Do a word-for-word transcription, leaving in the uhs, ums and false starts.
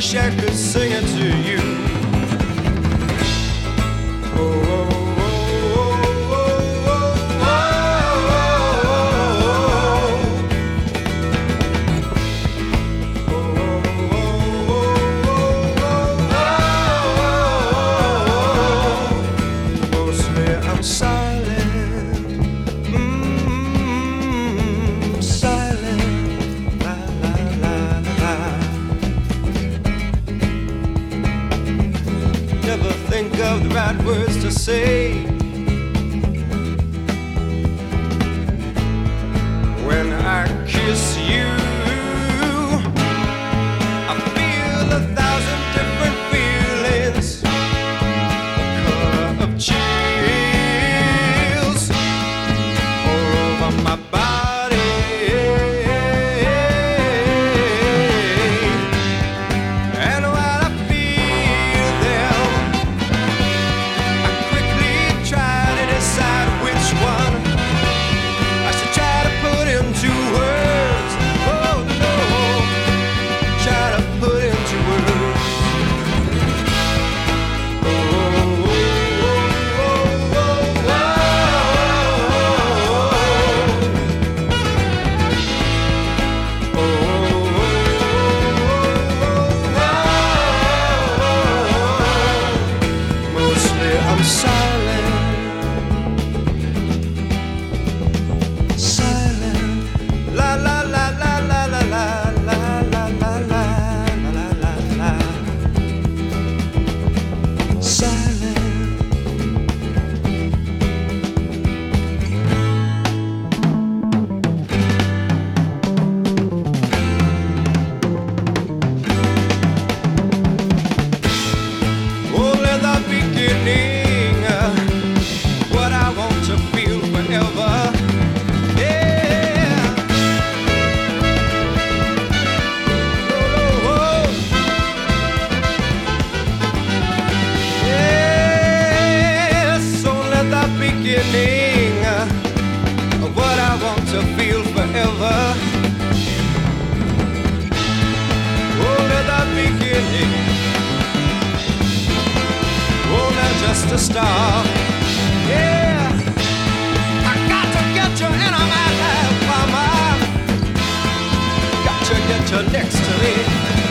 wish I could sing it to you. Oh, oh, oh, oh, oh, oh, oh. Mostly I'm silent, mm, silent, la la la la. Never think of the right words to say when I kiss you. I feel a thousand different feelings, the color of chills all over my body. And when I feel them, I quickly try to decide which one I should try to put into words. Oh no, try to put into words. Oh, oh, oh, oh, oh, oh, oh, oh. Mostly I'm silent, silent, la la la la la la la la la la la la la la. Silent. Only the beginning, uh, what I want to feel forever. Yeah. Oh, oh. Yes, only the beginning, uh, of what I want to feel forever. Only the beginning, only just a start. Yeah, I got to get you in my life, mama. Got to get you next to me.